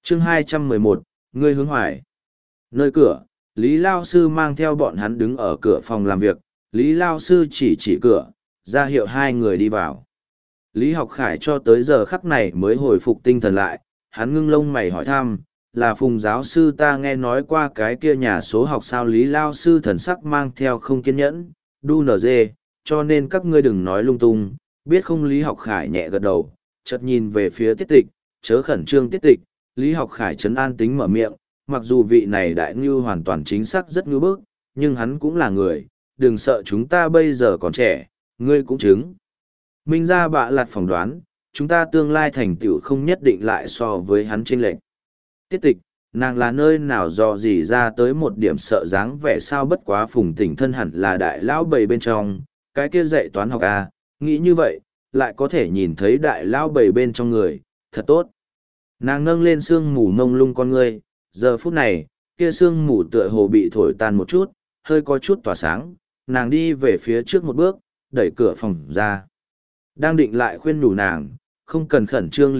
Chương 211, ngươi hướng hoài. Nơi cửa, Lý Lao Sư mang theo bọn hắn đứng ở cửa phòng làm việc, Lý Lao Sư chỉ cửa, ra hiệu hai người đi vào. Lý Học Khải cho tới giờ khắc này mới hồi phục tinh thần lại, hắn ngưng lông mày hỏi thăm, là Phùng giáo sư ta nghe nói qua cái kia nhà số học sao. Lý Lao Sư thần sắc mang theo không kiên nhẫn, đu nở dê, cho nên các ngươi đừng nói lung tung, biết không. Lý Học Khải nhẹ gật đầu, chợt nhìn về phía Tiết Tịch, chớ khẩn trương Tiết Tịch. Lý Học Khải trấn an tính mở miệng, mặc dù vị này đại ngưu hoàn toàn chính xác rất ngưu bức, nhưng hắn cũng là người, đừng sợ, chúng ta bây giờ còn trẻ, ngươi cũng chứng. Minh ra bạ lạt phỏng đoán, chúng ta tương lai thành tựu không nhất định lại so với hắn chênh lệch. Tiết Tịch, nàng là nơi nào dò dỉ ra tới một điểm sợ dáng vẻ sao. Bất quá Phùng Tỉnh Thân hẳn là đại lão bầy bên trong, cái kia dạy toán học à, nghĩ như vậy, lại có thể nhìn thấy đại lão bầy bên trong người, thật tốt. Nàng nâng lên sương mù mông lung con ngươi, giờ phút này, kia sương mù tựa hồ bị thổi tan một chút, hơi có chút tỏa sáng, nàng đi về phía trước một bước, đẩy cửa phòng ra. Đang định lại khuyên nhủ nàng, không cần khẩn trương.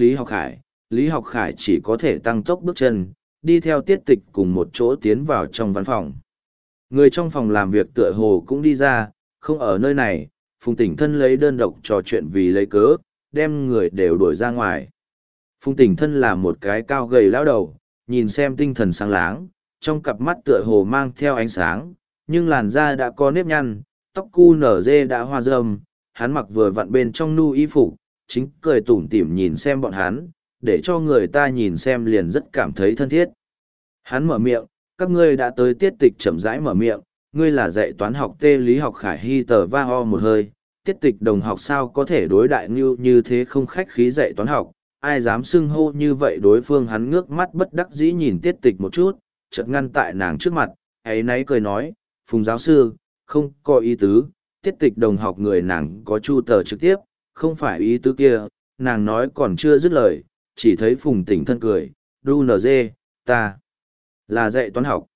Lý Học Khải chỉ có thể tăng tốc bước chân, đi theo Tiết Tịch cùng một chỗ tiến vào trong văn phòng. Người trong phòng làm việc tựa hồ cũng đi ra, không ở nơi này. Phùng Tỉnh Thân lấy đơn độc trò chuyện vì lấy cớ, đem người đều đuổi ra ngoài. Phùng Tỉnh Thân là một cái cao gầy lão đầu, nhìn xem tinh thần sáng láng, trong cặp mắt tựa hồ mang theo ánh sáng, nhưng làn da đã có nếp nhăn, tóc cu nở dê đã hoa râm, hắn mặc vừa vặn bên trong nu y phục, chính cười tủm tỉm nhìn xem bọn hắn, để cho người ta nhìn xem liền rất cảm thấy thân thiết. Hắn mở miệng, các ngươi đã tới. Tiết Tịch chậm rãi mở miệng, ngươi là dạy toán học tê. Lý Học Khải hi tờ va ho một hơi, Tiết Tịch đồng học sao có thể đối đại ngưu như thế không khách khí dạy toán học, ai dám xưng hô như vậy đối phương. Hắn ngước mắt bất đắc dĩ nhìn Tiết Tịch một chút, chợt ngăn tại nàng trước mặt, ấy náy cười nói, Phùng giáo sư, không có ý tứ. Tiết Tịch đồng học người nàng có chu tờ trực tiếp, không phải ý tứ kia. Nàng nói còn chưa dứt lời, chỉ thấy Phùng Tỉnh Thân cười, đu nờ dê, ta là dạy toán học.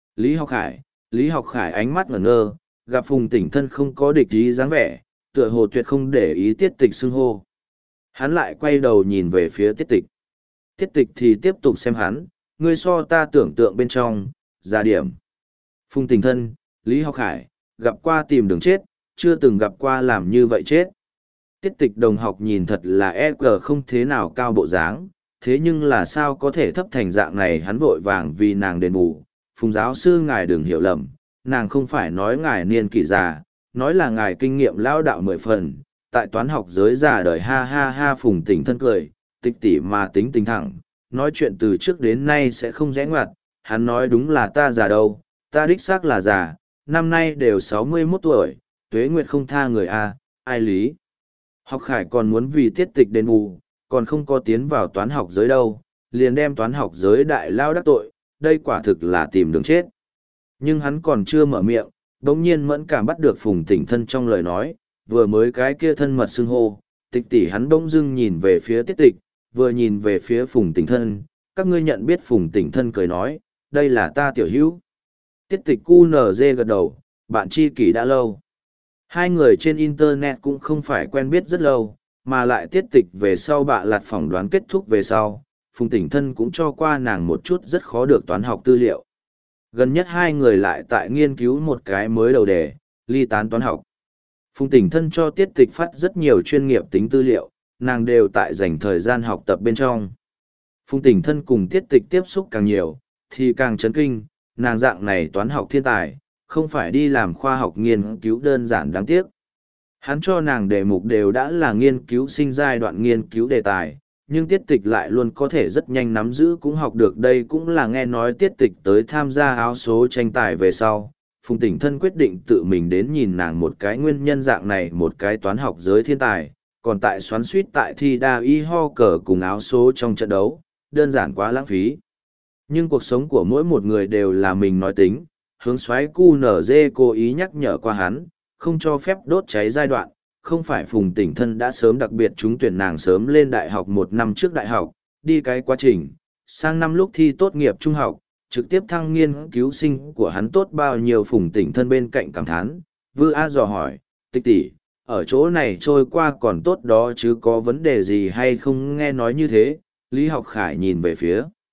Lý Học Khải ánh mắt ngẩn ngơ, gặp Phùng Tỉnh Thân không có địch ý dáng vẻ, tựa hồ tuyệt không để ý Tiết Tịch xưng hô. Hắn lại quay đầu nhìn về phía Tiết Tịch. Tiết Tịch thì tiếp tục xem hắn, ngươi so ta tưởng tượng bên trong, ra điểm. Phùng Tỉnh Thân, Lý Học Khải, gặp qua tìm đường chết, chưa từng gặp qua làm như vậy chết. Tiết Tịch đồng học nhìn thật là EG không thế nào cao bộ dáng, thế nhưng là sao có thể thấp thành dạng này. Hắn vội vàng vì nàng đền bù, Phùng giáo sư ngài đừng hiểu lầm, nàng không phải nói ngài niên kỷ già, nói là ngài kinh nghiệm lao đạo 10 phần, tại toán học giới già đời. Ha ha ha. Phùng Tỉnh Thân cười, Tịch tỉ mà tính tình thẳng, nói chuyện từ trước đến nay sẽ không rẽ ngoặt. Hắn nói đúng là ta già đâu, ta đích xác là già, năm nay đều 61 tuổi, tuế nguyệt không tha người a. Ai Lý Học Khải còn muốn vì Tiết Tịch đền bù, còn không có tiến vào toán học giới đâu, liền đem toán học giới đại lao đắc tội, đây quả thực là tìm đường chết. Nhưng hắn còn chưa mở miệng, bỗng nhiên mẫn cảm bắt được Phùng Tỉnh Thân trong lời nói, vừa mới cái kia thân mật xưng hô, Tịch tỉ. Hắn bỗng dưng nhìn về phía Tiết Tịch, vừa nhìn về phía Phùng Tỉnh Thân, các ngươi nhận biết. Phùng Tỉnh Thân cười nói, đây là ta tiểu hữu. Tiết Tịch QNZ gật đầu, bạn tri kỷ đã lâu. Hai người trên Internet cũng không phải quen biết rất lâu, mà lại Tiết Tịch về sau bạ lạt phỏng đoán kết thúc về sau, Phùng Tỉnh Thân cũng cho qua nàng một chút rất khó được toán học tư liệu. Gần nhất hai người lại tại nghiên cứu một cái mới đầu đề, ly tán toán học. Phùng Tỉnh Thân cho Tiết Tịch phát rất nhiều chuyên nghiệp tính tư liệu, nàng đều tại dành thời gian học tập bên trong. Phùng Tỉnh Thân cùng Tiết Tịch tiếp xúc càng nhiều, thì càng chấn kinh, nàng dạng này toán học thiên tài, không phải đi làm khoa học nghiên cứu đơn giản đáng tiếc. Hắn cho nàng đề mục đều đã là nghiên cứu sinh giai đoạn nghiên cứu đề tài, nhưng Tiết Tịch lại luôn có thể rất nhanh nắm giữ cũng học được. Đây cũng là nghe nói Tiết Tịch tới tham gia áo số tranh tài về sau. Phùng Tỉnh Thân quyết định tự mình đến nhìn nàng một cái nguyên nhân, dạng này một cái toán học giới thiên tài, còn tại xoắn suýt tại thi đa y ho cờ cùng áo số trong trận đấu, đơn giản quá lãng phí. Nhưng cuộc sống của mỗi một người đều là mình nói tính, hướng xoáy QNZ cố ý nhắc nhở qua hắn, không cho phép đốt cháy giai đoạn, không phải Phùng Tỉnh Thân đã sớm đặc biệt trúng tuyển nàng sớm lên đại học 1 năm trước đại học, đi cái quá trình, sang năm lúc thi tốt nghiệp trung học, trực tiếp thăng nghiên cứu sinh của hắn tốt bao nhiêu. Phùng Tỉnh Thân bên cạnh cảm thán, Vư A dò hỏi, Tịch tỉ, ở chỗ này trôi qua còn tốt đó chứ có vấn đề gì hay không? Nghe nói như thế, Lý Học Khải nhìn về phía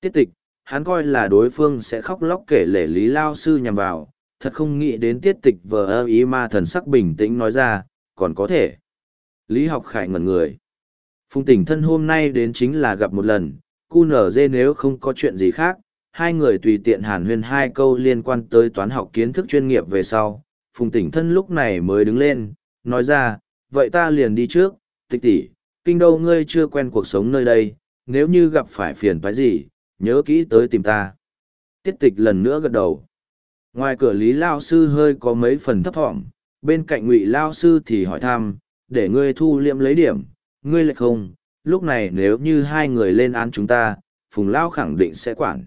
Tiết tịch, hắn coi là đối phương sẽ khóc lóc kể lể Lý Lao Sư nhằm vào, thật không nghĩ đến tiết tịch vờ ơ ý ma thần sắc bình tĩnh nói ra, còn có thể. Lý Học Khải ngẩn người. Phùng Tỉnh Thân hôm nay đến chính là gặp một lần, cu nở dê nếu không có chuyện gì khác, hai người tùy tiện hàn huyên hai câu liên quan tới toán học kiến thức chuyên nghiệp về sau. Phùng Tỉnh Thân lúc này mới đứng lên, nói ra, vậy ta liền đi trước, tịch tỷ, kinh đô ngươi chưa quen cuộc sống nơi đây, nếu như gặp phải phiền phái gì, nhớ kỹ tới tìm ta. Tiết tịch lần nữa gật đầu. Ngoài cửa Lý Lao Sư hơi có mấy phần thấp thỏm, bên cạnh Ngụy Lao Sư thì hỏi thăm, để ngươi thu liệm lấy điểm, ngươi lại không, lúc này nếu như hai người lên án chúng ta, Phùng Lao khẳng định sẽ quản.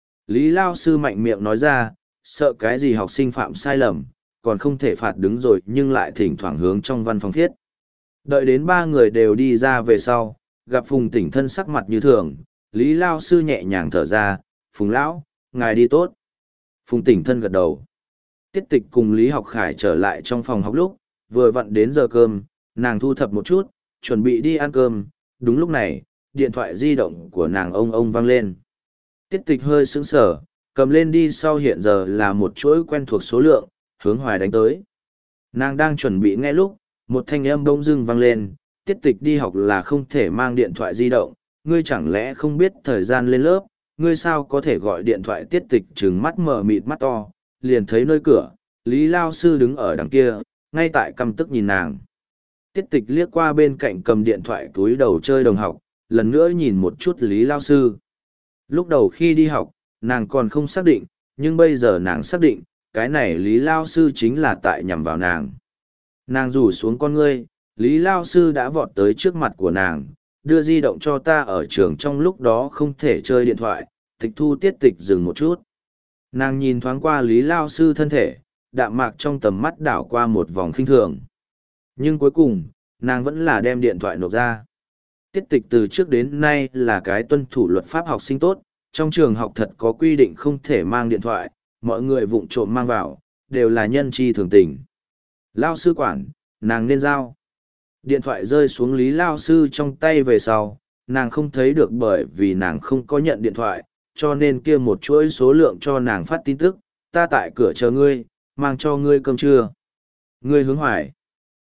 Lý Lao Sư mạnh miệng nói ra, sợ cái gì học sinh phạm sai lầm, còn không thể phạt đứng rồi nhưng lại thỉnh thoảng hướng trong văn phòng thiết. Đợi đến ba người đều đi ra về sau, gặp Phùng Tỉnh Thân sắc mặt như thường, Lý Lao Sư nhẹ nhàng thở ra, Phùng Lão, ngài đi tốt. Phùng Tỉnh Thân gật đầu. Tiết tịch cùng Lý Học Khải trở lại trong phòng học lúc, vừa vặn đến giờ cơm, nàng thu thập một chút, chuẩn bị đi ăn cơm. Đúng lúc này, điện thoại di động của nàng ông vang lên. Tiết tịch hơi sững sờ, cầm lên đi sau hiện giờ là một chuỗi quen thuộc số lượng, hướng Hoài đánh tới. Nàng đang chuẩn bị nghe lúc, một thanh âm bỗng dưng vang lên, tiết tịch đi học là không thể mang điện thoại di động, ngươi chẳng lẽ không biết thời gian lên lớp, ngươi sao có thể gọi điện thoại. Tiết tịch trừng mắt mở mịt mắt to, liền thấy nơi cửa, Lý Lao Sư đứng ở đằng kia, ngay tại căm tức nhìn nàng. Tiết tịch liếc qua bên cạnh cầm điện thoại túi đầu chơi đồng học, lần nữa nhìn một chút Lý Lao Sư. Lúc đầu khi đi học, nàng còn không xác định, nhưng bây giờ nàng xác định, cái này Lý Lao Sư chính là tại nhằm vào nàng. Nàng rủ xuống con ngươi, Lý Lao Sư đã vọt tới trước mặt của nàng, đưa di động cho ta ở trường trong lúc đó không thể chơi điện thoại, tịch thu. Tiết tịch dừng một chút. Nàng nhìn thoáng qua Lý Lao Sư thân thể, đạm mạc trong tầm mắt đảo qua một vòng khinh thường. Nhưng cuối cùng, nàng vẫn là đem điện thoại nộp ra. Tiết tịch từ trước đến nay là cái tuân thủ luật pháp học sinh tốt, trong trường học thật có quy định không thể mang điện thoại, mọi người vụng trộm mang vào, đều là nhân chi thường tình. Lao Sư quản, nàng nên giao. Điện thoại rơi xuống Lý Lao Sư trong tay về sau, nàng không thấy được bởi vì nàng không có nhận điện thoại, cho nên kia một chuỗi số lượng cho nàng phát tin tức, ta tại cửa chờ ngươi, mang cho ngươi cơm trưa. Ngươi Hướng Hoài.